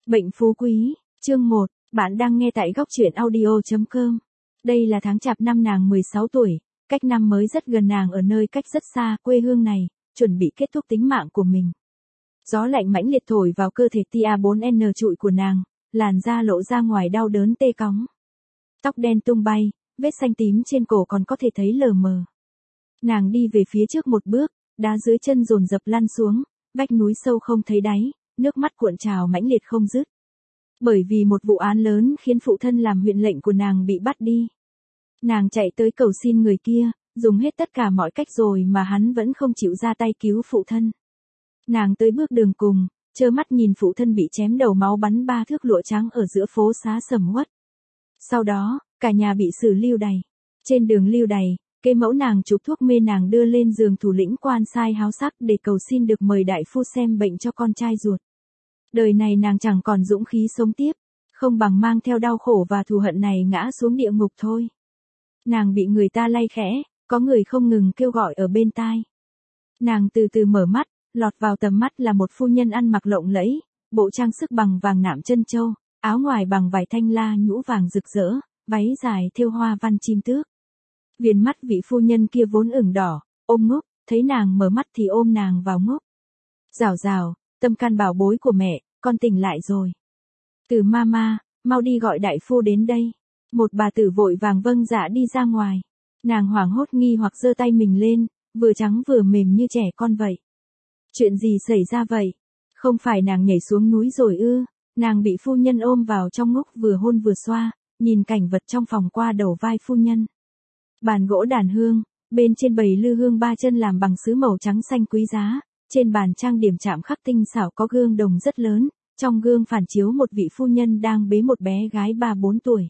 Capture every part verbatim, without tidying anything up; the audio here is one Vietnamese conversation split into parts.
Bệnh phú quý, chương một, bạn đang nghe tại góc truyện audio.com. Đây là tháng chạp năm nàng mười sáu tuổi, cách năm mới rất gần, nàng ở nơi cách rất xa quê hương này, chuẩn bị kết thúc tính mạng của mình. Gió lạnh mãnh liệt thổi vào cơ thể tia bốn N trụi của nàng, làn da lộ ra ngoài đau đớn tê cóng. Tóc đen tung bay, vết xanh tím trên cổ còn có thể thấy lờ mờ. Nàng đi về phía trước một bước, đá dưới chân dồn dập lăn xuống, vách núi sâu không thấy đáy, nước mắt cuộn trào mãnh liệt không dứt. Bởi vì một vụ án lớn khiến phụ thân làm huyện lệnh của nàng bị bắt đi. Nàng chạy tới cầu xin người kia, dùng hết tất cả mọi cách rồi mà hắn vẫn không chịu ra tay cứu phụ thân. Nàng tới bước đường cùng, trơ mắt nhìn phụ thân bị chém đầu, máu bắn ba thước lụa trắng ở giữa phố xá sầm uất. Sau đó, cả nhà bị xử lưu đày. Trên đường lưu đày, cây mẫu nàng chụp thuốc mê nàng đưa lên giường thủ lĩnh quan sai háo sắc để cầu xin được mời đại phu xem bệnh cho con trai ruột. Đời này nàng chẳng còn dũng khí sống tiếp, không bằng mang theo đau khổ và thù hận này ngã xuống địa ngục thôi. Nàng bị người ta lay khẽ, có người không ngừng kêu gọi ở bên tai. Nàng từ từ mở mắt, lọt vào tầm mắt là một phu nhân ăn mặc lộng lẫy, bộ trang sức bằng vàng nạm chân châu, áo ngoài bằng vải thanh la nhũ vàng rực rỡ, váy dài thêu hoa văn chim tước. Viền mắt vị phu nhân kia vốn ửng đỏ, ôm ngốc, thấy nàng mở mắt thì ôm nàng vào ngốc. Rào rào, tâm can bảo bối của mẹ, con tỉnh lại rồi. Từ mama, mau đi gọi đại phu đến đây. Một bà tử vội vàng vâng dạ đi ra ngoài. Nàng hoảng hốt nghi hoặc giơ tay mình lên, vừa trắng vừa mềm như trẻ con vậy. Chuyện gì xảy ra vậy? Không phải nàng nhảy xuống núi rồi ư? Nàng bị phu nhân ôm vào trong ngốc vừa hôn vừa xoa, nhìn cảnh vật trong phòng qua đầu vai phu nhân. Bàn gỗ đàn hương, bên trên bầy lư hương ba chân làm bằng sứ màu trắng xanh quý giá, trên bàn trang điểm chạm khắc tinh xảo có gương đồng rất lớn, trong gương phản chiếu một vị phu nhân đang bế một bé gái ba bốn tuổi.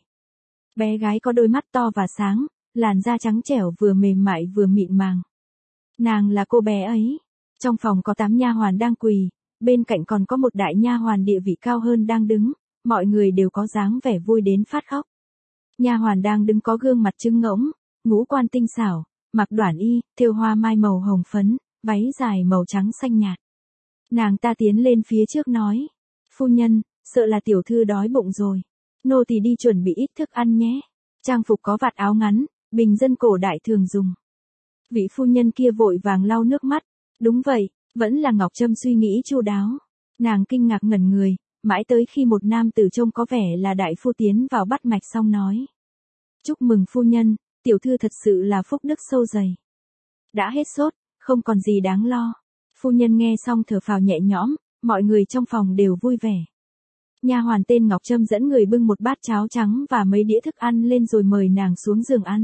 Bé gái có đôi mắt to và sáng, làn da trắng trẻo vừa mềm mại vừa mịn màng. Nàng là cô bé ấy. Trong phòng có tám nha hoàn đang quỳ, bên cạnh còn có một đại nha hoàn địa vị cao hơn đang đứng, mọi người đều có dáng vẻ vui đến phát khóc. Nha hoàn đang đứng có gương mặt trưng ngỗng, ngũ quan tinh xảo, mặc đoản y, thêu hoa mai màu hồng phấn, váy dài màu trắng xanh nhạt. Nàng ta tiến lên phía trước nói, phu nhân, sợ là tiểu thư đói bụng rồi. Nô tỳ đi chuẩn bị ít thức ăn nhé. Trang phục có vạt áo ngắn, bình dân cổ đại thường dùng. Vị phu nhân kia vội vàng lau nước mắt. Đúng vậy, vẫn là Ngọc Trâm suy nghĩ chu đáo. Nàng kinh ngạc ngẩn người, mãi tới khi một nam tử trông có vẻ là đại phu tiến vào bắt mạch xong nói. Chúc mừng phu nhân, tiểu thư thật sự là phúc đức sâu dày. Đã hết sốt, không còn gì đáng lo. Phu nhân nghe xong thở phào nhẹ nhõm, mọi người trong phòng đều vui vẻ. Nha hoàn tên Ngọc Trâm dẫn người bưng một bát cháo trắng và mấy đĩa thức ăn lên rồi mời nàng xuống giường ăn.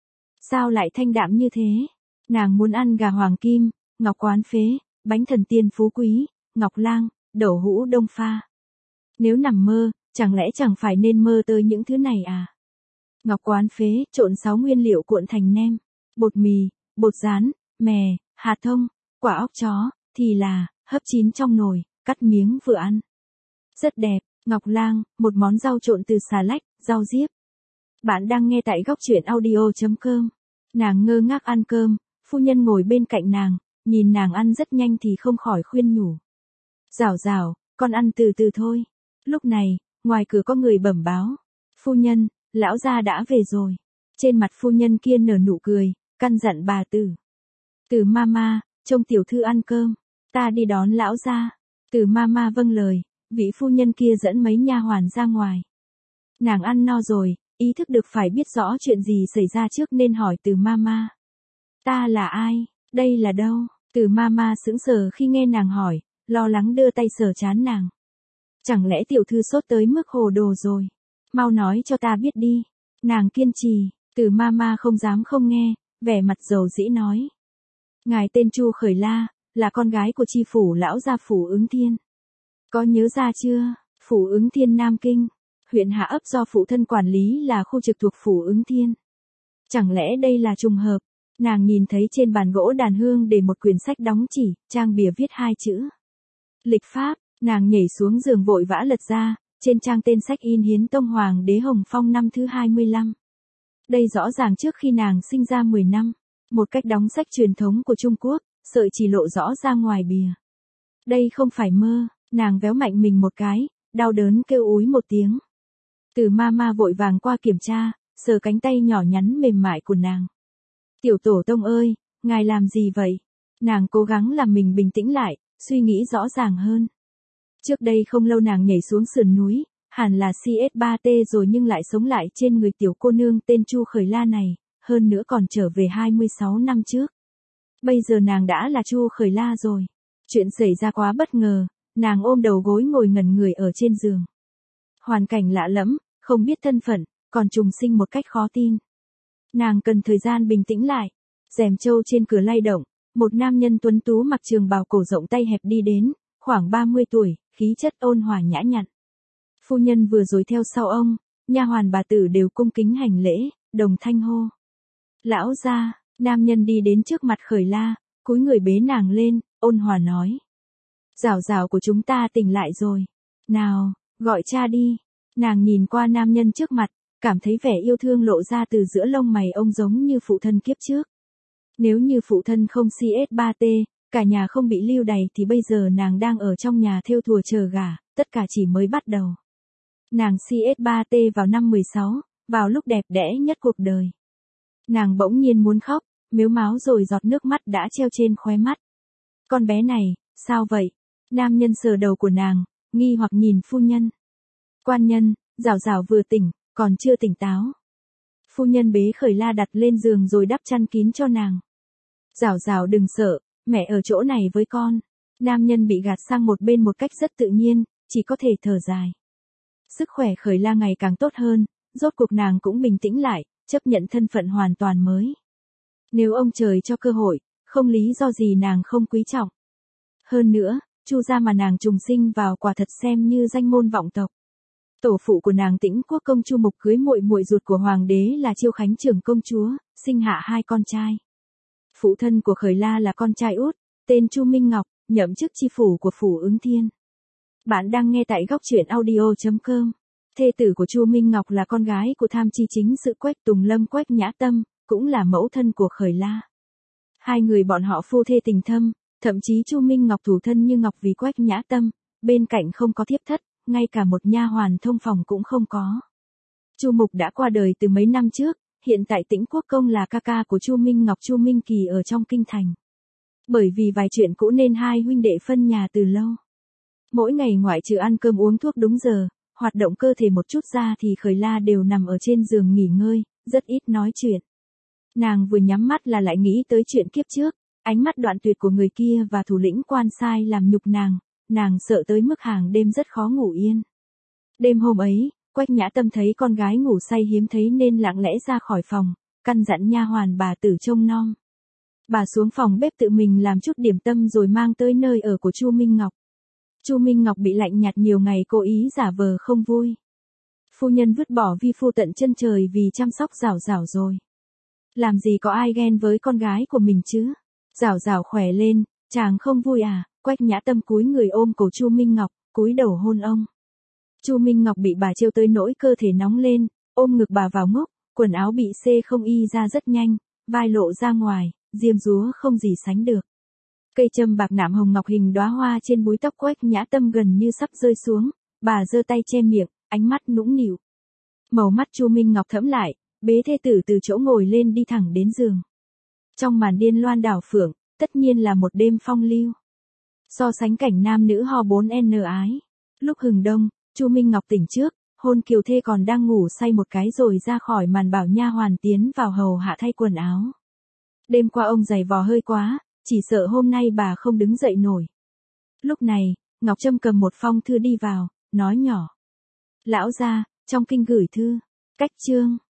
Sao lại thanh đạm như thế? Nàng muốn ăn gà hoàng kim, ngọc quán phế, bánh thần tiên phú quý, ngọc lang, đậu hũ đông pha. Nếu nằm mơ, chẳng lẽ chẳng phải nên mơ tới những thứ này à? Ngọc quán phế, trộn sáu nguyên liệu cuộn thành nem, bột mì, bột rán, mè, hạt thông, quả óc chó, thì là, hấp chín trong nồi, cắt miếng vừa ăn. Rất đẹp. Ngọc lang, một món rau trộn từ xà lách, rau diếp. Bạn đang nghe tại góc truyện audio.com. Nàng ngơ ngác ăn cơm, phu nhân ngồi bên cạnh nàng, nhìn nàng ăn rất nhanh thì không khỏi khuyên nhủ. Rào rào, con ăn từ từ thôi. Lúc này, ngoài cửa có người bẩm báo. Phu nhân, lão gia đã về rồi. Trên mặt phu nhân kia nở nụ cười, căn dặn bà Tử. Từ mama, trông tiểu thư ăn cơm, ta đi đón lão gia. Từ mama vâng lời. Vị phu nhân kia dẫn mấy nha hoàn ra ngoài. Nàng ăn no rồi, ý thức được phải biết rõ chuyện gì xảy ra trước nên hỏi từ mama. Ta là ai? Đây là đâu? Từ mama sững sờ khi nghe nàng hỏi, lo lắng đưa tay sờ trán nàng. Chẳng lẽ tiểu thư sốt tới mức hồ đồ rồi? Mau nói cho ta biết đi. Nàng kiên trì, từ mama không dám không nghe, vẻ mặt dầu dĩ nói. Ngài tên Chu Khởi La, là con gái của chi phủ lão gia phủ Ứng Thiên. Có nhớ ra chưa? Phủ Ứng Thiên Nam Kinh, huyện Hạ Ấp do phụ thân quản lý là khu trực thuộc phủ Ứng Thiên. Chẳng lẽ đây là trùng hợp? Nàng nhìn thấy trên bàn gỗ đàn hương để một quyển sách đóng chỉ, trang bìa viết hai chữ. Lịch Pháp, nàng nhảy xuống giường vội vã lật ra, trên trang tên sách in Hiến Tông Hoàng đế Hồng Phong năm thứ hai mươi lăm. Đây rõ ràng trước khi nàng sinh ra mười năm, một cách đóng sách truyền thống của Trung Quốc, sợi chỉ lộ rõ ra ngoài bìa. Đây không phải mơ. Nàng véo mạnh mình một cái, đau đớn kêu úi một tiếng. Từ mama vội vàng qua kiểm tra, sờ cánh tay nhỏ nhắn mềm mại của nàng. Tiểu tổ tông ơi, ngài làm gì vậy? Nàng cố gắng làm mình bình tĩnh lại, suy nghĩ rõ ràng hơn. Trước đây không lâu nàng nhảy xuống sườn núi, hẳn là C S ba T rồi nhưng lại sống lại trên người tiểu cô nương tên Chu Khởi La này, hơn nữa còn trở về hai mươi sáu năm trước. Bây giờ nàng đã là Chu Khởi La rồi. Chuyện xảy ra quá bất ngờ, nàng ôm đầu gối ngồi ngẩn người ở trên giường. Hoàn cảnh lạ lẫm, không biết thân phận, còn trùng sinh một cách khó tin. Nàng cần thời gian bình tĩnh lại. Rèm trâu trên cửa lay động, một nam nhân tuấn tú mặc trường bào cổ rộng tay hẹp đi đến, khoảng ba mươi tuổi, khí chất ôn hòa nhã nhặn. Phu nhân vừa rồi theo sau ông, nha hoàn bà tử đều cung kính hành lễ, đồng thanh hô. Lão gia, nam nhân đi đến trước mặt Khởi La, cúi người bế nàng lên, ôn hòa nói. Rảo rảo của chúng ta tỉnh lại rồi. Nào, gọi cha đi. Nàng nhìn qua nam nhân trước mặt, cảm thấy vẻ yêu thương lộ ra từ giữa lông mày ông giống như phụ thân kiếp trước. Nếu như phụ thân không C S ba T, cả nhà không bị lưu đày thì bây giờ nàng đang ở trong nhà thêu thùa chờ gả, tất cả chỉ mới bắt đầu. Nàng C S ba T vào năm mười sáu, vào lúc đẹp đẽ nhất cuộc đời. Nàng bỗng nhiên muốn khóc, mếu máo rồi giọt nước mắt đã treo trên khóe mắt. Con bé này, sao vậy? Nam nhân sờ đầu của nàng, nghi hoặc nhìn phu nhân. Quan nhân, Rảo Rảo vừa tỉnh, còn chưa tỉnh táo. Phu nhân bế Khởi La đặt lên giường rồi đắp chăn kín cho nàng. Rảo Rảo đừng sợ, mẹ ở chỗ này với con. Nam nhân bị gạt sang một bên một cách rất tự nhiên, chỉ có thể thở dài. Sức khỏe Khởi La ngày càng tốt hơn, rốt cuộc nàng cũng bình tĩnh lại, chấp nhận thân phận hoàn toàn mới. Nếu ông trời cho cơ hội, không lý do gì nàng không quý trọng. Hơn nữa, Chu gia mà nàng trùng sinh vào quả thật xem như danh môn vọng tộc. Tổ phụ của nàng Tĩnh Quốc công Chu Mục cưới muội muội ruột của hoàng đế là Chiêu Khánh trưởng công chúa, sinh hạ hai con trai. Phụ thân của Khởi La là con trai út, tên Chu Minh Ngọc, nhậm chức chi phủ của phủ Ứng Thiên. Bạn đang nghe tại góc truyện audio chấm com. Thê tử của Chu Minh Ngọc là con gái của tham chi chính sự Quách Tùng Lâm Quách Nhã Tâm, cũng là mẫu thân của Khởi La. Hai người bọn họ phu thê tình thâm, thậm chí Chu Minh Ngọc thủ thân như ngọc vì Quách Nhã Tâm, bên cạnh không có thiếp thất, ngay cả một nha hoàn thông phòng cũng không có. Chu Mục đã qua đời từ mấy năm trước, hiện tại Tĩnh Quốc công là ca ca của Chu Minh Ngọc Chu Minh Kỳ ở trong kinh thành. Bởi vì vài chuyện cũ nên hai huynh đệ phân nhà từ lâu. Mỗi ngày ngoại trừ ăn cơm uống thuốc đúng giờ, hoạt động cơ thể một chút ra thì Khởi La đều nằm ở trên giường nghỉ ngơi, rất ít nói chuyện. Nàng vừa nhắm mắt là lại nghĩ tới chuyện kiếp trước, ánh mắt đoạn tuyệt của người kia và thủ lĩnh quan sai làm nhục nàng, nàng sợ tới mức hàng đêm rất khó ngủ yên. Đêm hôm ấy, Quách Nhã Tâm thấy con gái ngủ say hiếm thấy nên lặng lẽ ra khỏi phòng, căn dặn nha hoàn bà tử trông nom. Bà xuống phòng bếp tự mình làm chút điểm tâm rồi mang tới nơi ở của Chu Minh Ngọc. Chu Minh Ngọc bị lạnh nhạt nhiều ngày cố ý giả vờ không vui. Phu nhân vứt bỏ vi phu tận chân trời vì chăm sóc Rảo Rảo rồi. Làm gì có ai ghen với con gái của mình chứ? Rảo Rảo khỏe lên, chàng không vui à? Quách Nhã Tâm cúi người ôm cổ Chu Minh Ngọc, cúi đầu hôn ông. Chu Minh Ngọc bị bà trêu tới nỗi cơ thể nóng lên, ôm ngực bà vào ngốc, quần áo bị xê không y ra rất nhanh, vai lộ ra ngoài, diêm dúa không gì sánh được. Cây châm bạc nạm hồng ngọc hình đóa hoa trên búi tóc Quách Nhã Tâm gần như sắp rơi xuống, bà giơ tay che miệng, ánh mắt nũng nịu. Màu mắt Chu Minh Ngọc thẫm lại, bế thê tử từ chỗ ngồi lên đi thẳng đến giường. Trong màn điên loan đảo phượng, tất nhiên là một đêm phong lưu. So sánh cảnh nam nữ ho bốn n ái. Lúc hừng đông, Chu Minh Ngọc tỉnh trước, hôn kiều thê còn đang ngủ say một cái rồi ra khỏi màn bảo nha hoàn tiến vào hầu hạ thay quần áo. Đêm qua ông giày vò hơi quá, chỉ sợ hôm nay bà không đứng dậy nổi. Lúc này, Ngọc Trâm cầm một phong thư đi vào, nói nhỏ. Lão gia, trong kinh gửi thư, cách chương.